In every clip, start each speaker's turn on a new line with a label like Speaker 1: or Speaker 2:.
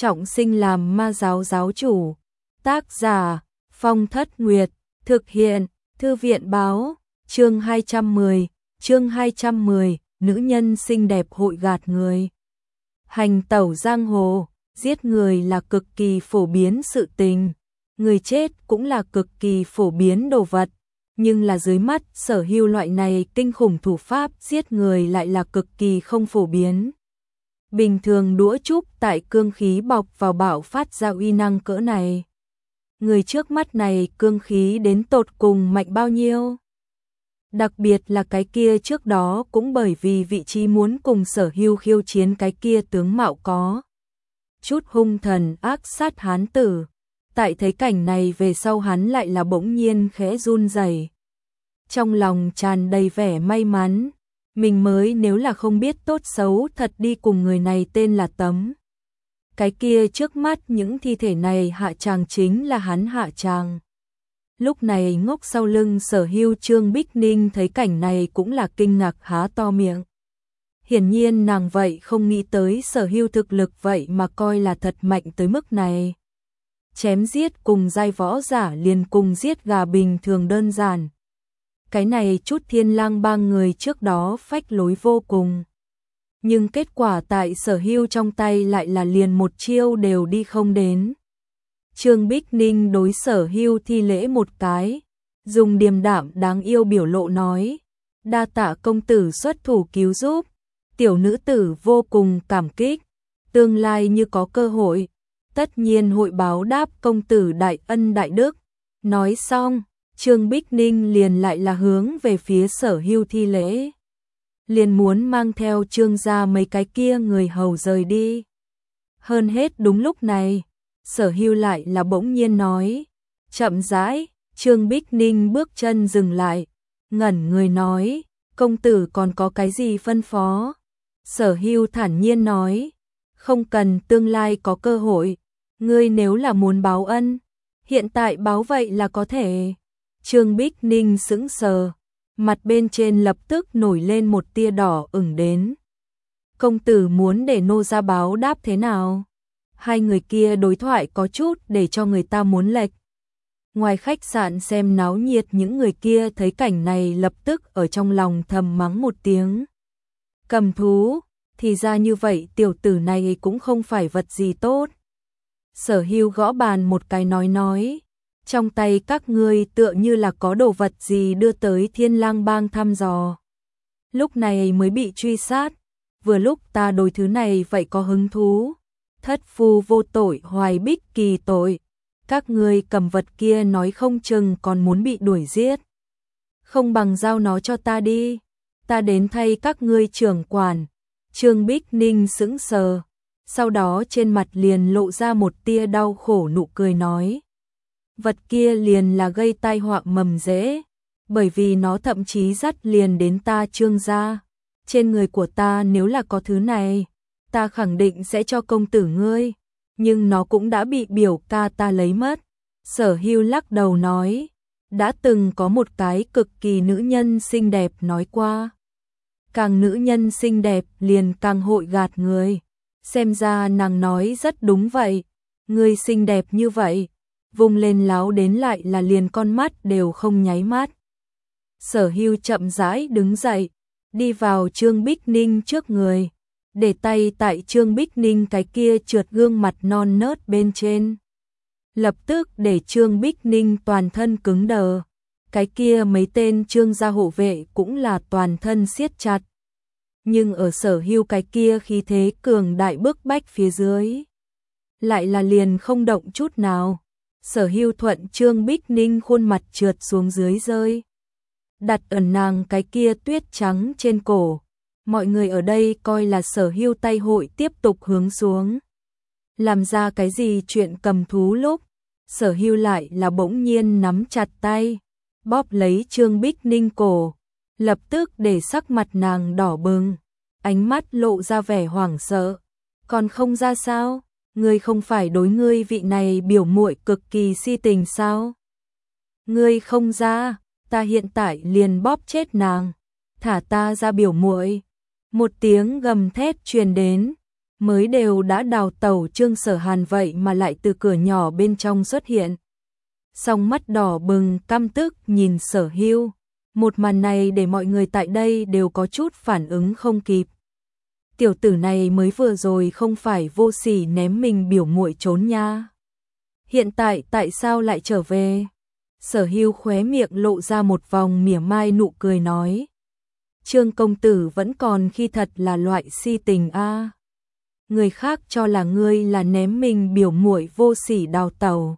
Speaker 1: trọng sinh làm ma giáo giáo chủ. Tác giả Phong Thất Nguyệt. Thực hiện Thư viện báo. Chương 210, nữ nhân xinh đẹp hội gạt người. Hành tẩu giang hồ, giết người là cực kỳ phổ biến sự tình, người chết cũng là cực kỳ phổ biến đồ vật, nhưng là dưới mắt Sở Hưu loại này kinh khủng thủ pháp giết người lại là cực kỳ không phổ biến. Bình thường đũa trúc tại cương khí bọc vào bạo phát ra uy năng cỡ này. Người trước mắt này cương khí đến tột cùng mạnh bao nhiêu? Đặc biệt là cái kia trước đó cũng bởi vì vị trí muốn cùng Sở Hưu khiêu chiến cái kia tướng mạo có chút hung thần ác sát hán tử. Tại thấy cảnh này về sau hắn lại là bỗng nhiên khẽ run rẩy. Trong lòng tràn đầy vẻ may mắn, mình mới nếu là không biết tốt xấu thật đi cùng người này tên là Tấm. Cái kia trước mắt những thi thể này hạ tràng chính là hắn hạ tràng. Lúc này ngốc sau lưng Sở Hưu Trương Bích Ninh thấy cảnh này cũng là kinh ngạc há to miệng. Hiển nhiên nàng vậy không nghĩ tới Sở Hưu thực lực vậy mà coi là thật mạnh tới mức này. Chém giết cùng giai võ giả liền cùng giết gà bình thường đơn giản. Cái này chút Thiên Lang Bang người trước đó phách lối vô cùng. Nhưng kết quả tại Sở Hưu trong tay lại là liền một chiêu đều đi không đến. Trương Bích Ninh đối Sở Hưu thi lễ một cái, dùng điềm đạm đáng yêu biểu lộ nói, đa tạ công tử xuất thủ cứu giúp, tiểu nữ tử vô cùng cảm kích, tương lai như có cơ hội, tất nhiên hội báo đáp công tử đại ân đại đức. Nói xong, Trương Bích Ninh liền lại là hướng về phía Sở Hưu thi lễ, liền muốn mang theo Trương gia mấy cái kia người hầu rời đi. Hơn hết đúng lúc này, Sở Hưu lại là bỗng nhiên nói, chậm rãi. Trương Bích Ninh bước chân dừng lại, ngẩn người nói, công tử còn có cái gì phân phó? Sở Hưu thản nhiên nói, không cần, tương lai có cơ hội, ngươi nếu là muốn báo ân, hiện tại báo vậy là có thể. Trương Bích Ninh sững sờ, mặt bên trên lập tức nổi lên một tia đỏ ửng đến. Công tử muốn để nô gia báo đáp thế nào? Hai người kia đối thoại có chút để cho người ta muốn lệch. Ngoài khách sạn xem náo nhiệt những người kia thấy cảnh này lập tức ở trong lòng thầm mắng một tiếng. Cầm thú, thì ra như vậy tiểu tử này cũng không phải vật gì tốt. Sở Hưu gõ bàn một cái nói, trong tay các ngươi tựa như là có đồ vật gì đưa tới Thiên Lang Bang thăm dò. Lúc này mới bị truy sát, vừa lúc ta đối thứ này vậy có hứng thú. Thất phu vô tội hoài bích kỳ tội, các ngươi cầm vật kia nói không chừng còn muốn bị đuổi giết. Không bằng giao nó cho ta đi, ta đến thay các ngươi trưởng quản. Trương Bích Ninh sững sờ, sau đó trên mặt liền lộ ra một tia đau khổ nụ cười nói, vật kia liền là gây tai họa mầm rễ, bởi vì nó thậm chí dắt liền đến ta Trương gia. Trên người của ta nếu là có thứ này, ta khẳng định sẽ cho công tử ngươi, nhưng nó cũng đã bị biểu ca ta lấy mất. Sở Hưu lắc đầu nói, đã từng có một cái cực kỳ nữ nhân xinh đẹp nói qua, càng nữ nhân xinh đẹp liền càng hội gạt người. Xem ra nàng nói rất đúng vậy, ngươi xinh đẹp như vậy, vung lên láo đến lại là liền con mắt đều không nháy mắt. Sở Hưu chậm rãi đứng dậy, đi vào Trương Bích Ninh trước người, để tay tại Trương Bích Ninh cái kia trượt gương mặt non nớt bên trên. Lập tức để Trương Bích Ninh toàn thân cứng đờ, cái kia mấy tên Trương gia hộ vệ cũng là toàn thân siết chặt. Nhưng ở Sở Hưu cái kia khí thế cường đại bức bách phía dưới, lại là liền không động chút nào. Sở Hưu thuận Trương Bích Ninh khuôn mặt trượt xuống dưới rơi, đặt ẩn nàng cái kia tuyết trắng trên cổ. Mọi người ở đây coi là Sở Hưu tay hội tiếp tục hướng xuống, làm ra cái gì chuyện cầm thú lúc, Sở Hưu lại là bỗng nhiên nắm chặt tay, bóp lấy Trương Bích Ninh cổ, lập tức để sắc mặt nàng đỏ bừng, ánh mắt lộ ra vẻ hoảng sợ. Còn không ra sao? Ngươi không phải đối ngươi vị này biểu muội cực kỳ si tình sao? Ngươi không ra, ta hiện tại liền bóp chết nàng, thả ta ra biểu muội. Một tiếng gầm thét truyền đến, mới đều đã đào tẩu Trương Sở Hàn vậy mà lại từ cửa nhỏ bên trong xuất hiện. Song mắt đỏ bừng căm tức nhìn Sở Hưu. Một màn này để mọi người tại đây đều có chút phản ứng không kịp. Tiểu tử này mới vừa rồi không phải vô sỉ ném mình biểu muội trốn nha. Hiện tại tại sao lại trở về? Sở Hưu khóe miệng lộ ra một vòng mỉa mai nụ cười nói. Trương công tử vẫn còn khi thật là loại si tình a. Người khác cho là ngươi là ném mình biểu muội vô sỉ đào tẩu.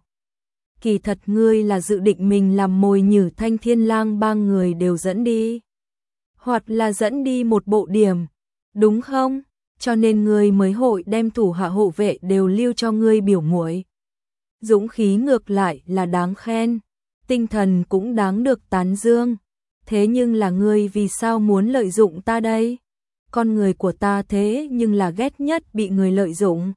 Speaker 1: Kỳ thật ngươi là dự định mình làm mồi nhử Thanh Thiên Lang ba người đều dẫn đi. Hoặc là dẫn đi một bộ điểm, đúng không? Cho nên ngươi mới hội đem thủ hạ hộ vệ đều lưu cho ngươi biểu muội. Dũng khí ngược lại là đáng khen, tinh thần cũng đáng được tán dương. Thế nhưng là ngươi vì sao muốn lợi dụng ta đây? Con người của ta thế nhưng là ghét nhất bị người lợi dụng.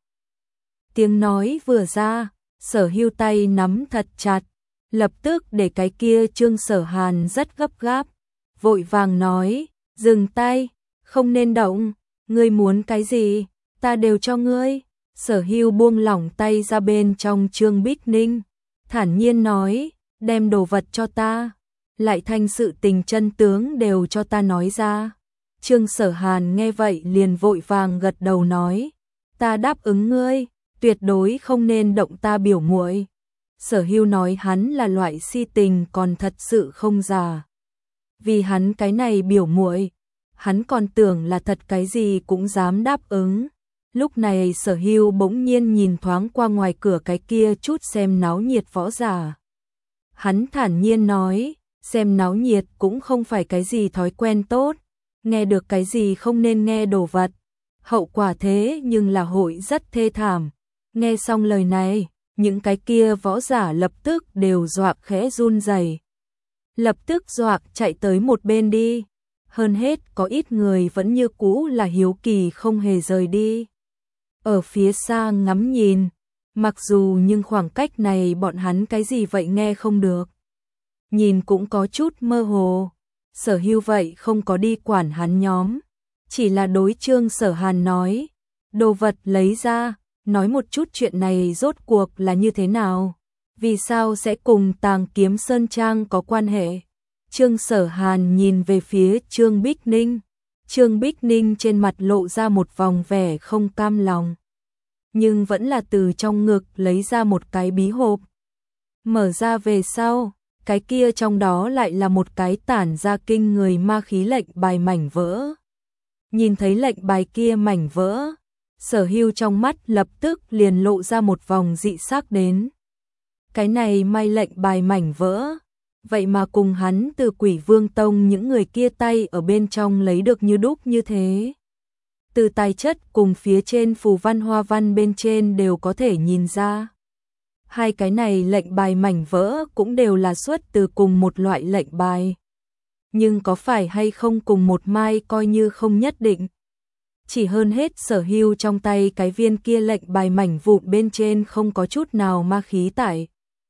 Speaker 1: Tiếng nói vừa ra, Sở Hưu tay nắm thật chặt, lập tức để cái kia Trương Sở Hàn rất gấp gáp, vội vàng nói, dừng tay, không nên động, ngươi muốn cái gì, ta đều cho ngươi. Sở Hưu buông lỏng tay ra bên trong Trương Bích Ninh, thản nhiên nói, đem đồ vật cho ta, lại thành sự tình chân tướng đều cho ta nói ra. Trương Sở Hàn nghe vậy liền vội vàng gật đầu nói, ta đáp ứng ngươi, tuyệt đối không nên động ta biểu muội. Sở Hưu nói hắn là loại si tình còn thật sự không già. Vì hắn cái này biểu muội, hắn còn tưởng là thật cái gì cũng dám đáp ứng. Lúc này Sở Hưu bỗng nhiên nhìn thoáng qua ngoài cửa cái kia chút xem náo nhiệt võ giả. Hắn thản nhiên nói, xem náo nhiệt cũng không phải cái gì thói quen tốt, nghe được cái gì không nên nghe đồ vật, hậu quả thế nhưng là hội rất thê thảm. Nghe xong lời này, những cái kia võ giả lập tức đều dọa khẽ run rẩy, lập tức dọa chạy tới một bên đi. Hơn hết có ít người vẫn như cũ là hiếu kỳ không hề rời đi. Ở phía xa ngắm nhìn, mặc dù nhưng khoảng cách này bọn hắn cái gì vậy nghe không được. Nhìn cũng có chút mơ hồ. Sở Hưu vậy không có đi quản hắn nhóm, chỉ là đối Trương Sở Hàn nói, đồ vật lấy ra, nói một chút chuyện này rốt cuộc là như thế nào, vì sao sẽ cùng Tàng Kiếm Sơn Trang có quan hệ. Trương Sở Hàn nhìn về phía Trương Bích Ninh, Trương Bích Ninh trên mặt lộ ra một vòng vẻ không cam lòng, nhưng vẫn là từ trong ngực lấy ra một cái bí hộp. Mở ra về sau, cái kia trong đó lại là một cái tản ra kinh người ma khí lệnh bài mảnh vỡ. Nhìn thấy lệnh bài kia mảnh vỡ, Sở Hưu trong mắt lập tức liền lộ ra một vòng dị sắc đến. Cái này may lệnh bài mảnh vỡ, vậy mà cùng hắn từ Quỷ Vương Tông những người kia tay ở bên trong lấy được như đúc như thế. Từ tài chất cùng phía trên phù văn hoa văn bên trên đều có thể nhìn ra. Hai cái này lệnh bài mảnh vỡ cũng đều là xuất từ cùng một loại lệnh bài. Nhưng có phải hay không cùng một mai coi như không nhất định. Chỉ hơn hết Sở Hưu trong tay cái viên kia lệnh bài mảnh vụn bên trên không có chút nào ma khí tải.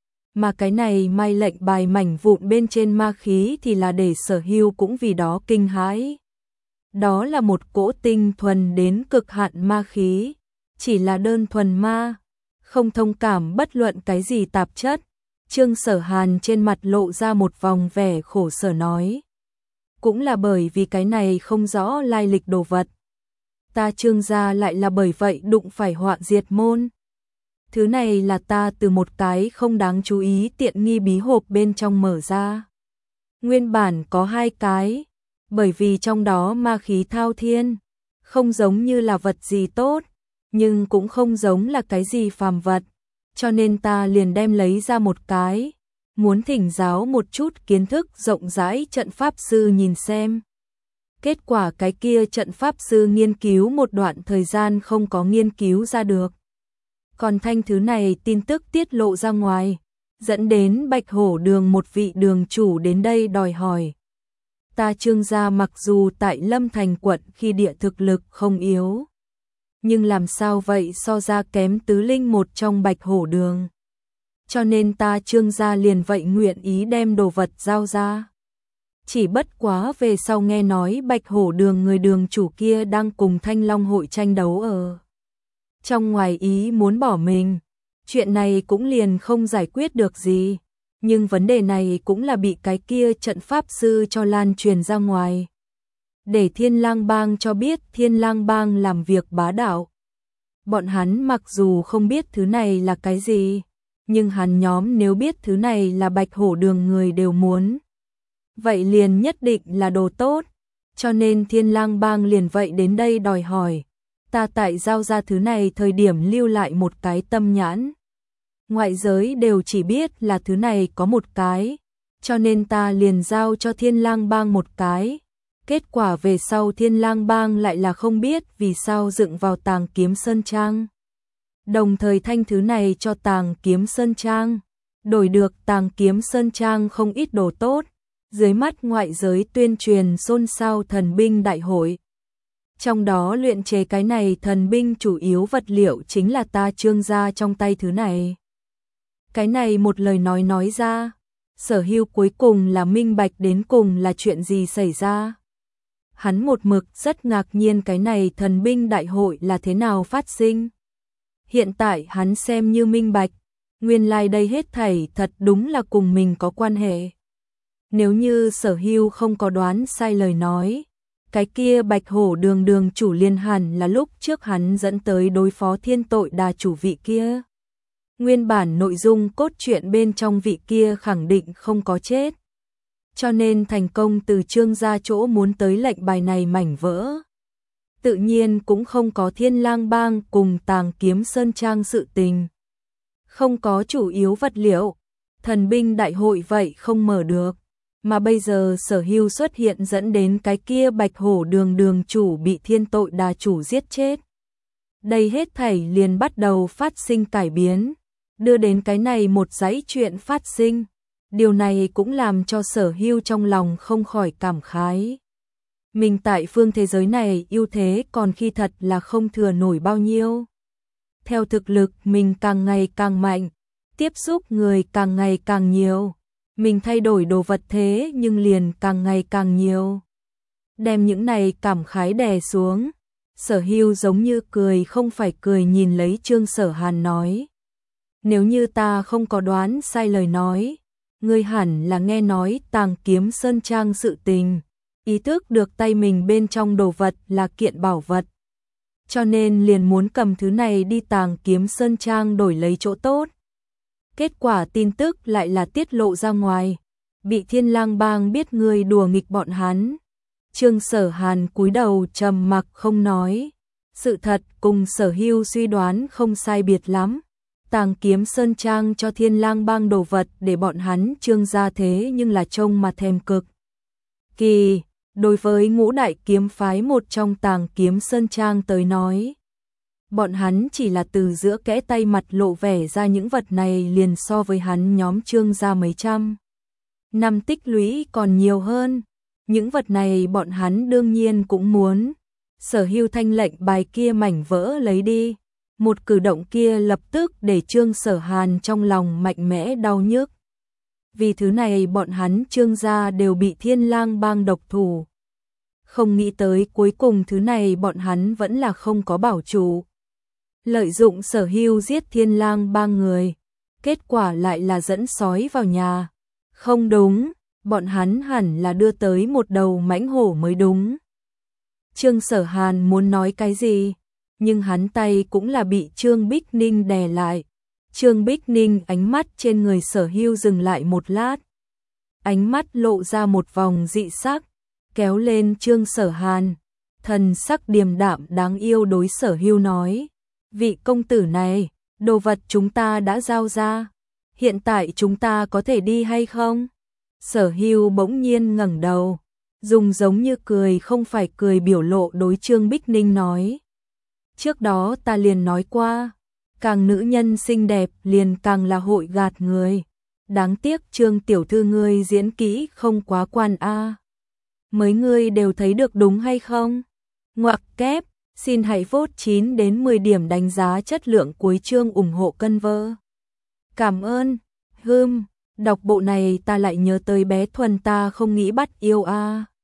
Speaker 1: Mà cái này mai lệnh bài mảnh vụn bên trên ma khí thì là để Sở Hưu cũng vì đó kinh hãi. Đó là một cỗ tinh thuần đến cực hạn ma khí, chỉ là đơn thuần ma, không thông cảm bất luận cái gì tạp chất. Trương Sở Hàn trên mặt lộ ra một vòng vẻ khổ sở nói. Cũng là bởi vì cái này không rõ lai lịch đồ vật. Ta Trương gia lại là bởi vậy đụng phải họa diệt môn. Thứ này là ta từ một cái không đáng chú ý tiện nghi bí hộp bên trong mở ra. Nguyên bản có hai cái, bởi vì trong đó ma khí thao thiên, không giống như là vật gì tốt, nhưng cũng không giống là cái gì phàm vật, cho nên ta liền đem lấy ra một cái, muốn thỉnh giáo một chút kiến thức rộng rãi trận pháp sư nhìn xem. Kết quả cái kia trận pháp sư nghiên cứu một đoạn thời gian không có nghiên cứu ra được. Còn thanh thứ này tin tức tiết lộ ra ngoài, dẫn đến Bạch Hổ Đường một vị đường chủ đến đây đòi hỏi. Ta Trương gia mặc dù tại Lâm Thành quận khi địa thực lực không yếu, nhưng làm sao vậy so ra kém tứ linh một trong Bạch Hổ Đường. Cho nên ta Trương gia liền vậy nguyện ý đem đồ vật giao ra. Chỉ bất quá về sau nghe nói Bạch Hổ Đường người đường chủ kia đang cùng Thanh Long hội tranh đấu ở trong ngoài ý muốn bỏ mình. Chuyện này cũng liền không giải quyết được gì, nhưng vấn đề này cũng là bị cái kia trận pháp sư cho lan truyền ra ngoài. Để Thiên Lang Bang cho biết Thiên Lang Bang làm việc bá đạo. Bọn hắn mặc dù không biết thứ này là cái gì, nhưng hắn nhóm nếu biết thứ này là Bạch Hổ Đường người đều muốn, vậy liền nhất định là đồ tốt, cho nên Thiên Lang Bang liền vậy đến đây đòi hỏi. Ta tại giao ra thứ này thời điểm lưu lại một cái tâm nhãn. Ngoại giới đều chỉ biết là thứ này có một cái, cho nên ta liền giao cho Thiên Lang Bang một cái. Kết quả về sau Thiên Lang Bang lại là không biết vì sao dựng vào Tàng Kiếm Sơn Trang. Đồng thời thanh thứ này cho Tàng Kiếm Sơn Trang, đổi được Tàng Kiếm Sơn Trang không ít đồ tốt. Dưới mắt ngoại giới tuyên truyền xôn xao thần binh đại hội. Trong đó luyện chế cái này thần binh chủ yếu vật liệu chính là ta Trương gia trong tay thứ này. Cái này một lời nói ra, Sở Hưu cuối cùng là minh bạch đến cùng là chuyện gì xảy ra. Hắn một mực rất ngạc nhiên cái này thần binh đại hội là thế nào phát sinh. Hiện tại hắn xem như minh bạch, nguyên lai đây hết thảy thật đúng là cùng mình có quan hệ. Nếu như Sở Hưu không có đoán sai lời nói, cái kia Bạch Hổ Đường đường chủ liên hẳn là lúc trước hắn dẫn tới đối phó Thiên Tội Đà chủ vị kia. Nguyên bản nội dung cốt truyện bên trong vị kia khẳng định không có chết, cho nên thành công từ Trương gia chỗ muốn tới lệnh bài này mảnh vỡ. Tự nhiên cũng không có Thiên Lang Bang cùng Tàng Kiếm Sơn Trang sự tình. Không có chủ yếu vật liệu, thần binh đại hội vậy không mở được. Mà bây giờ Sở Hưu xuất hiện dẫn đến cái kia Bạch Hổ Đường đường chủ bị Thiên Tội Đà chủ giết chết. Đây hết thảy liền bắt đầu phát sinh cải biến, đưa đến cái này một dãy chuyện phát sinh. Điều này cũng làm cho Sở Hưu trong lòng không khỏi cảm khái. Mình tại phương thế giới này ưu thế còn khi thật là không thừa nổi bao nhiêu. Theo thực lực mình càng ngày càng mạnh, tiếp xúc người càng ngày càng nhiều. Mình thay đổi đồ vật thế nhưng liền càng ngày càng nhiều. Đem những này cảm khái đè xuống, Sở Hưu giống như cười không phải cười nhìn lấy Trương Sở Hàn nói. Nếu như ta không có đoán sai lời nói, ngươi hẳn là nghe nói Tàng Kiếm Sơn Trang sự tình, ý thức được tay mình bên trong đồ vật là kiện bảo vật. Cho nên liền muốn cầm thứ này đi Tàng Kiếm Sơn Trang đổi lấy chỗ tốt. Kết quả tin tức lại là tiết lộ ra ngoài, bị Thiên Lang Bang biết ngươi đùa nghịch bọn hắn. Trương Sở Hàn cúi đầu trầm mặc không nói. Sự thật cùng Sở Hưu suy đoán không sai biệt lắm. Tàng Kiếm Sơn Trang cho Thiên Lang Bang đồ vật để bọn hắn Trương gia thế nhưng là trông mà thèm cực kỳ. Đối với ngũ đại kiếm phái một trong Tàng Kiếm Sơn Trang tới nói, bọn hắn chỉ là từ giữa kẽ tay mặt lộ vẻ ra những vật này liền so với hắn nhóm Trương gia mấy trăm năm tích lũy còn nhiều hơn. Những vật này bọn hắn đương nhiên cũng muốn. Sở Hưu thanh lệnh bài kia mảnh vỡ lấy đi. Một cử động kia lập tức để Trương Sở Hàn trong lòng mạnh mẽ đau nhức. Vì thứ này bọn hắn Trương gia đều bị Thiên Lang Bang độc thủ. Không nghĩ tới cuối cùng thứ này bọn hắn vẫn là không có bảo chủ. Lợi dụng Sở Hưu giết Thiên Lang Bang người, kết quả lại là dẫn sói vào nhà. Không đúng, bọn hắn hẳn là đưa tới một đầu mãnh hổ mới đúng. Trương Sở Hàn muốn nói cái gì, nhưng hắn tay cũng là bị Trương Bích Ninh đè lại. Trương Bích Ninh ánh mắt trên người Sở Hưu dừng lại một lát. Ánh mắt lộ ra một vòng dị sắc, kéo lên Trương Sở Hàn. Thần sắc điềm đạm đáng yêu đối Sở Hưu nói. Vị công tử này, đồ vật chúng ta đã giao ra. Hiện tại chúng ta có thể đi hay không? Sở Hưu bỗng nhiên ngẩng đầu, dùng giống như cười không phải cười biểu lộ đối Trương Bích Ninh nói. Trước đó ta liền nói qua, càng nữ nhân xinh đẹp liền càng là hội gạt người. Đáng tiếc Trương tiểu thư ngươi diễn kỹ không quá quan a. Mấy ngươi đều thấy được đúng hay không? Ngoặc kép, xin hãy vote 9 đến 10 điểm đánh giá chất lượng cuối chương ủng hộ cân vơ. Cảm ơn. Đọc bộ này ta lại nhớ tới bé Thuần ta không nghĩ bắt yêu a.